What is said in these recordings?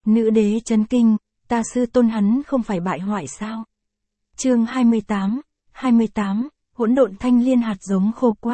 Nữ đế chấn kinh, ta sư tôn hắn không phải bại hoại sao? Chương 28, hỗn độn thanh liên hạt giống khô quắt.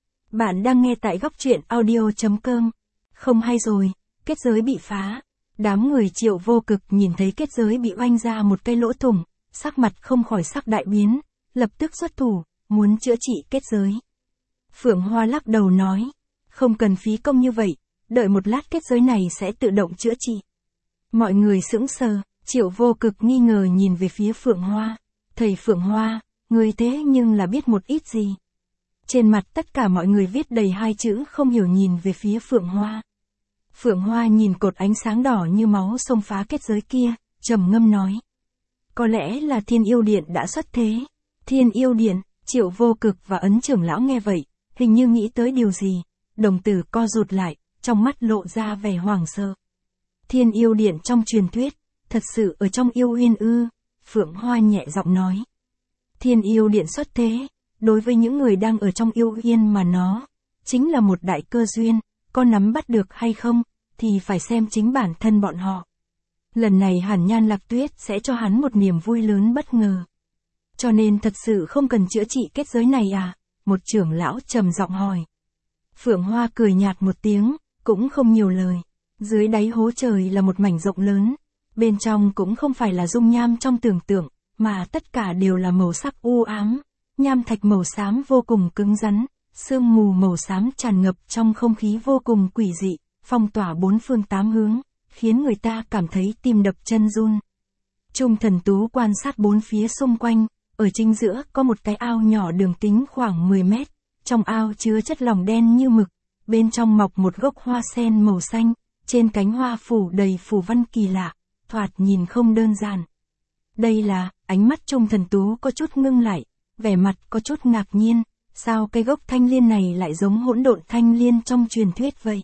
Bạn đang nghe tại góc truyện audio.com. Không hay rồi, kết giới bị phá. Đám người Triệu Vô Cực nhìn thấy kết giới bị oanh ra một cái lỗ thủng, sắc mặt không khỏi sắc đại biến, lập tức xuất thủ, muốn chữa trị kết giới. Phượng Hoa lắc đầu nói, không cần phí công như vậy, đợi một lát kết giới này sẽ tự động chữa trị. Mọi người sững sờ, Triệu Vô Cực nghi ngờ nhìn về phía Phượng Hoa. Thầy Phượng Hoa, người thế nhưng là biết một ít gì. Trên mặt tất cả mọi người viết đầy hai chữ không hiểu nhìn về phía Phượng Hoa. Phượng Hoa nhìn cột ánh sáng đỏ như máu xông phá kết giới kia, trầm ngâm nói. Có lẽ là Thiên Yêu Điện đã xuất thế. Thiên Yêu Điện, Triệu Vô Cực và Ấn trưởng lão nghe vậy, hình như nghĩ tới điều gì. Đồng tử co rụt lại, trong mắt lộ ra vẻ hoảng sợ. Thiên Yêu Điện trong truyền thuyết, thật sự ở trong Yêu Uyên ư? Phượng Hoa nhẹ giọng nói. Thiên Yêu Điện xuất thế, đối với những người đang ở trong Yêu Uyên mà nó, chính là một đại cơ duyên, có nắm bắt được hay không, thì phải xem chính bản thân bọn họ. Lần này hẳn Nhan Lạc Tuyết sẽ cho hắn một niềm vui lớn bất ngờ. Cho nên thật sự không cần chữa trị kết giới này à? Một trưởng lão trầm giọng hỏi. Phượng Hoa cười nhạt một tiếng, cũng không nhiều lời. Dưới đáy hố trời là một mảnh rộng lớn, bên trong cũng không phải là dung nham trong tưởng tượng, mà tất cả đều là màu sắc u ám, nham thạch màu xám vô cùng cứng rắn, sương mù màu xám tràn ngập trong không khí vô cùng quỷ dị, phong tỏa bốn phương tám hướng, khiến người ta cảm thấy tim đập chân run. Trung Thần Tú quan sát bốn phía xung quanh, ở chính giữa có một cái ao nhỏ đường kính khoảng 10 mét, trong ao chứa chất lỏng đen như mực, bên trong mọc một gốc hoa sen màu xanh, trên cánh hoa phủ đầy phù văn kỳ lạ, thoạt nhìn không đơn giản. Đây là, ánh mắt Trung Thần Tú có chút ngưng lại, vẻ mặt có chút ngạc nhiên, sao cái gốc thanh liên này lại giống hỗn độn thanh liên trong truyền thuyết vậy?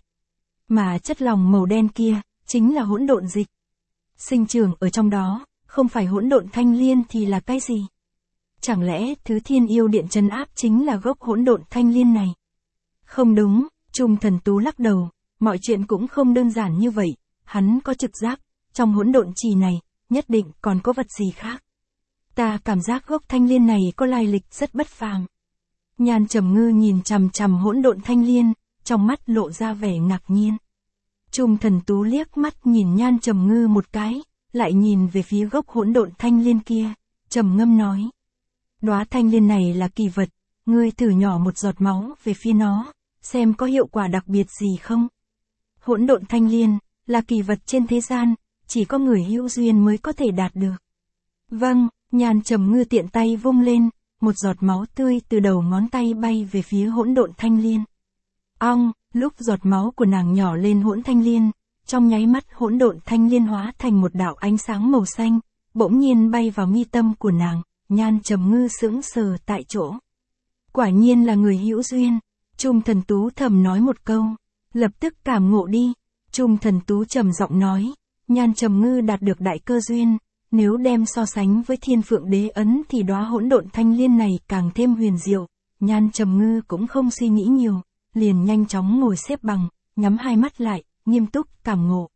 Mà chất lỏng màu đen kia, chính là hỗn độn dịch. Sinh trưởng ở trong đó, không phải hỗn độn thanh liên thì là cái gì? Chẳng lẽ thứ Thiên Yêu Điện trấn áp chính là gốc hỗn độn thanh liên này? Không đúng, Trung Thần Tú lắc đầu, mọi chuyện cũng không đơn giản như vậy, hắn có trực giác, trong hỗn độn trì này, nhất định còn có vật gì khác. Ta cảm giác gốc thanh liên này có lai lịch rất bất phàm. Nhan Trầm Ngư nhìn chằm chằm hỗn độn thanh liên, trong mắt lộ ra vẻ ngạc nhiên. Trung Thần Tú liếc mắt nhìn Nhan Trầm Ngư một cái, lại nhìn về phía gốc hỗn độn thanh liên kia, trầm ngâm nói. Đóa thanh liên này là kỳ vật, ngươi thử nhỏ một giọt máu về phía nó, xem có hiệu quả đặc biệt gì không. Hỗn độn thanh liên, là kỳ vật trên thế gian, chỉ có người hữu duyên mới có thể đạt được. Vâng, Nhan Trầm Ngư tiện tay vung lên, một giọt máu tươi từ đầu ngón tay bay về phía hỗn độn thanh liên. Ong, lúc giọt máu của nàng nhỏ lên hỗn thanh liên, trong nháy mắt hỗn độn thanh liên hóa thành một đạo ánh sáng màu xanh, bỗng nhiên bay vào mi tâm của nàng, Nhan Trầm Ngư sững sờ tại chỗ. Quả nhiên là người hữu duyên, Trung Thần Tú thầm nói một câu, lập tức cảm ngộ đi. Trung Thần Tú trầm giọng nói, Nhan Trầm Ngư đạt được đại cơ duyên, nếu đem so sánh với Thiên Phượng Đế ấn thì đóa hỗn độn thanh liên này càng thêm huyền diệu. Nhan Trầm Ngư cũng không suy nghĩ nhiều, liền nhanh chóng ngồi xếp bằng, nhắm hai mắt lại, nghiêm túc cảm ngộ.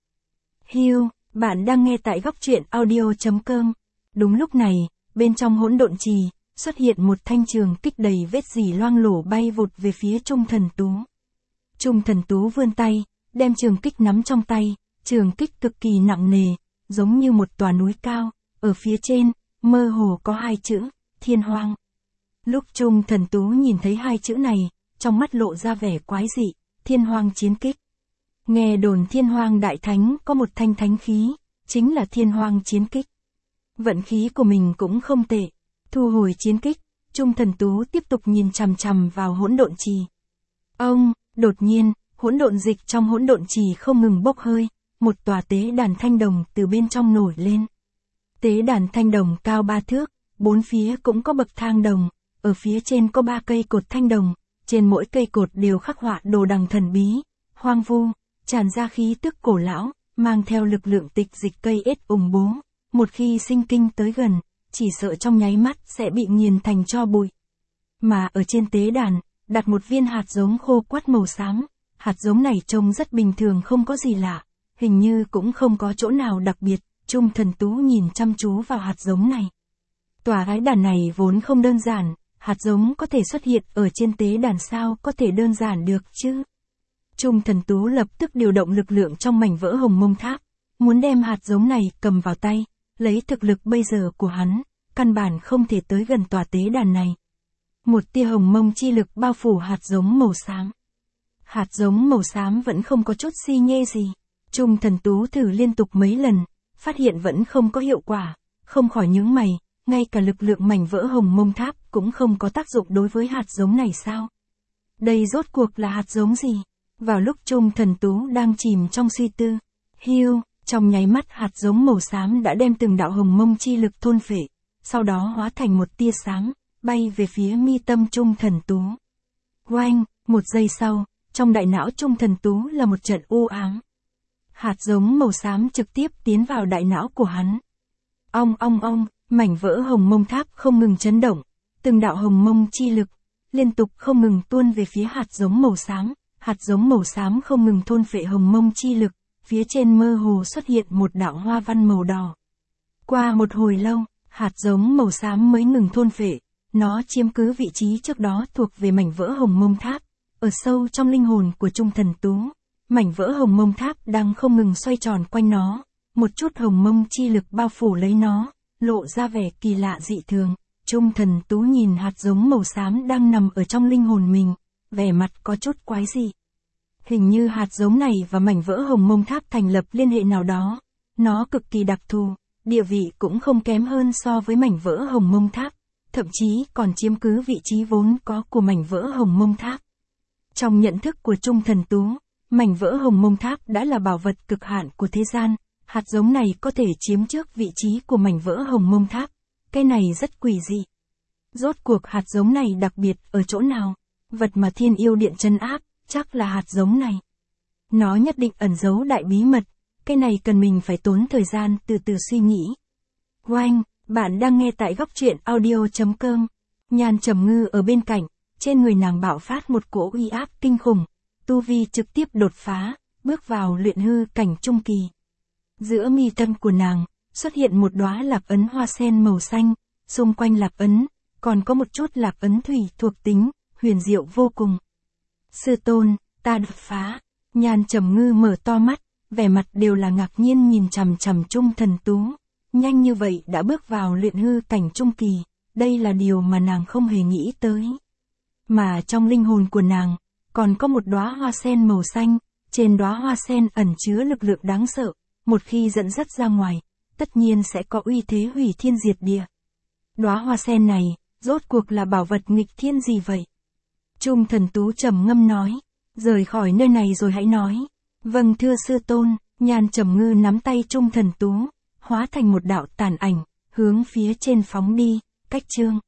Hiu, bạn đang nghe tại góc truyện audio.com. Đúng lúc này, bên trong hỗn độn trì, xuất hiện một thanh trường kích đầy vết rỉ loang lổ bay vụt về phía Trung Thần Tú. Trung Thần Tú vươn tay, đem trường kích nắm trong tay, trường kích cực kỳ nặng nề, giống như một tòa núi cao, ở phía trên, mơ hồ có hai chữ, Thiên Hoang. Lúc Trung Thần Tú nhìn thấy hai chữ này, trong mắt lộ ra vẻ quái dị, Thiên Hoang chiến kích. Nghe đồn Thiên Hoang Đại Thánh có một thanh thánh khí, chính là Thiên Hoang chiến kích. Vận khí của mình cũng không tệ, thu hồi chiến kích, Trung Thần Tú tiếp tục nhìn chằm chằm vào hỗn độn trì. Đột nhiên, hỗn độn dịch trong hỗn độn trì không ngừng bốc hơi, một tòa tế đàn thanh đồng từ bên trong nổi lên. Tế đàn thanh đồng cao 3 thước, bốn phía cũng có bậc thang đồng, ở phía trên có 3 cây cột thanh đồng, trên mỗi cây cột đều khắc họa đồ đằng thần bí, hoang vu, tràn ra khí tức cổ lão, mang theo lực lượng tịch dịch cây ết ủng bố, một khi sinh kinh tới gần, chỉ sợ trong nháy mắt sẽ bị nghiền thành tro bụi. Mà ở trên tế đàn, đặt một viên hạt giống khô quắt màu xám, hạt giống này trông rất bình thường không có gì lạ, Hình như cũng không có chỗ nào đặc biệt, Trung Thần Tú nhìn chăm chú vào hạt giống này. Tòa gái đàn này vốn không đơn giản, hạt giống có thể xuất hiện ở trên tế đàn sao có thể đơn giản được chứ. Trung Thần Tú lập tức điều động lực lượng trong mảnh vỡ hồng mông tháp, muốn đem hạt giống này cầm vào tay, lấy thực lực bây giờ của hắn, căn bản không thể tới gần tòa tế đàn này. Một tia hồng mông chi lực bao phủ hạt giống màu xám. Hạt giống màu xám vẫn không có chút xi nhê gì. Trung Thần Tú thử liên tục mấy lần, phát hiện vẫn không có hiệu quả, không khỏi nhướng mày, ngay cả lực lượng mảnh vỡ hồng mông tháp cũng không có tác dụng đối với hạt giống này sao? Đây rốt cuộc là hạt giống gì? Vào lúc Trung Thần Tú đang chìm trong suy tư, hiu, trong nháy mắt hạt giống màu xám đã đem từng đạo hồng mông chi lực thôn phệ, sau đó hóa thành một tia sáng, bay về phía mi tâm Trung Thần Tú. Oanh, một giây sau, trong đại não Trung Thần Tú là một trận u ám. Hạt giống màu xám trực tiếp tiến vào đại não của hắn. Ong ong ong, mảnh vỡ hồng mông tháp không ngừng chấn động, từng đạo hồng mông chi lực, liên tục không ngừng tuôn về phía hạt giống màu xám, hạt giống màu xám không ngừng thôn phệ hồng mông chi lực, phía trên mơ hồ xuất hiện một đạo hoa văn màu đỏ. Qua một hồi lâu, hạt giống màu xám mới ngừng thôn phệ, nó chiếm cứ vị trí trước đó thuộc về mảnh vỡ hồng mông tháp, ở sâu trong linh hồn của Trung Thần Tú. Mảnh vỡ hồng mông tháp đang không ngừng xoay tròn quanh nó, một chút hồng mông chi lực bao phủ lấy nó, lộ ra vẻ kỳ lạ dị thường. Trung Thần Tú nhìn hạt giống màu xám đang nằm ở trong linh hồn mình, vẻ mặt có chút quái dị. Hình như hạt giống này và mảnh vỡ hồng mông tháp thành lập liên hệ nào đó, nó cực kỳ đặc thù, địa vị cũng không kém hơn so với mảnh vỡ hồng mông tháp, thậm chí còn chiếm cứ vị trí vốn có của mảnh vỡ hồng mông tháp. Trong nhận thức của Trung Thần Tú, mảnh vỡ hồng mông tháp đã là bảo vật cực hạn của thế gian, hạt giống này có thể chiếm trước vị trí của mảnh vỡ hồng mông tháp, cái này rất quỷ dị. Rốt cuộc hạt giống này đặc biệt ở chỗ nào? Vật mà Thiên Yêu Điện trấn áp, chắc là hạt giống này. Nó nhất định ẩn giấu đại bí mật, cái này cần mình phải tốn thời gian từ từ suy nghĩ. Oanh, bạn đang nghe tại góc truyện audio.com. Nhan Trầm Ngư ở bên cạnh, trên người nàng bạo phát một cỗ uy áp kinh khủng, tu vi trực tiếp đột phá, bước vào luyện hư cảnh trung kỳ. Giữa mi tâm của nàng, xuất hiện một đóa lạc ấn hoa sen màu xanh, xung quanh lạc ấn, còn có một chút lạc ấn thủy thuộc tính, huyền diệu vô cùng. Sư tôn, ta đột phá. Nhan Trầm Ngư mở to mắt, vẻ mặt đều là ngạc nhiên nhìn chằm chằm Trung Thần Tú. Nhanh như vậy đã bước vào luyện hư cảnh trung kỳ, đây là điều mà nàng không hề nghĩ tới. Mà trong linh hồn của nàng, còn có một đóa hoa sen màu xanh, trên đóa hoa sen ẩn chứa lực lượng đáng sợ, một khi dẫn dắt ra ngoài, tất nhiên sẽ có uy thế hủy thiên diệt địa. Đóa hoa sen này, rốt cuộc là bảo vật nghịch thiên gì vậy? Trung Thần Tú trầm ngâm nói, rời khỏi nơi này rồi hãy nói. Vâng thưa sư tôn. Nhan Trầm Ngư nắm tay Trung Thần Tú, hóa thành một đạo tàn ảnh, hướng phía trên phóng đi. Cách chương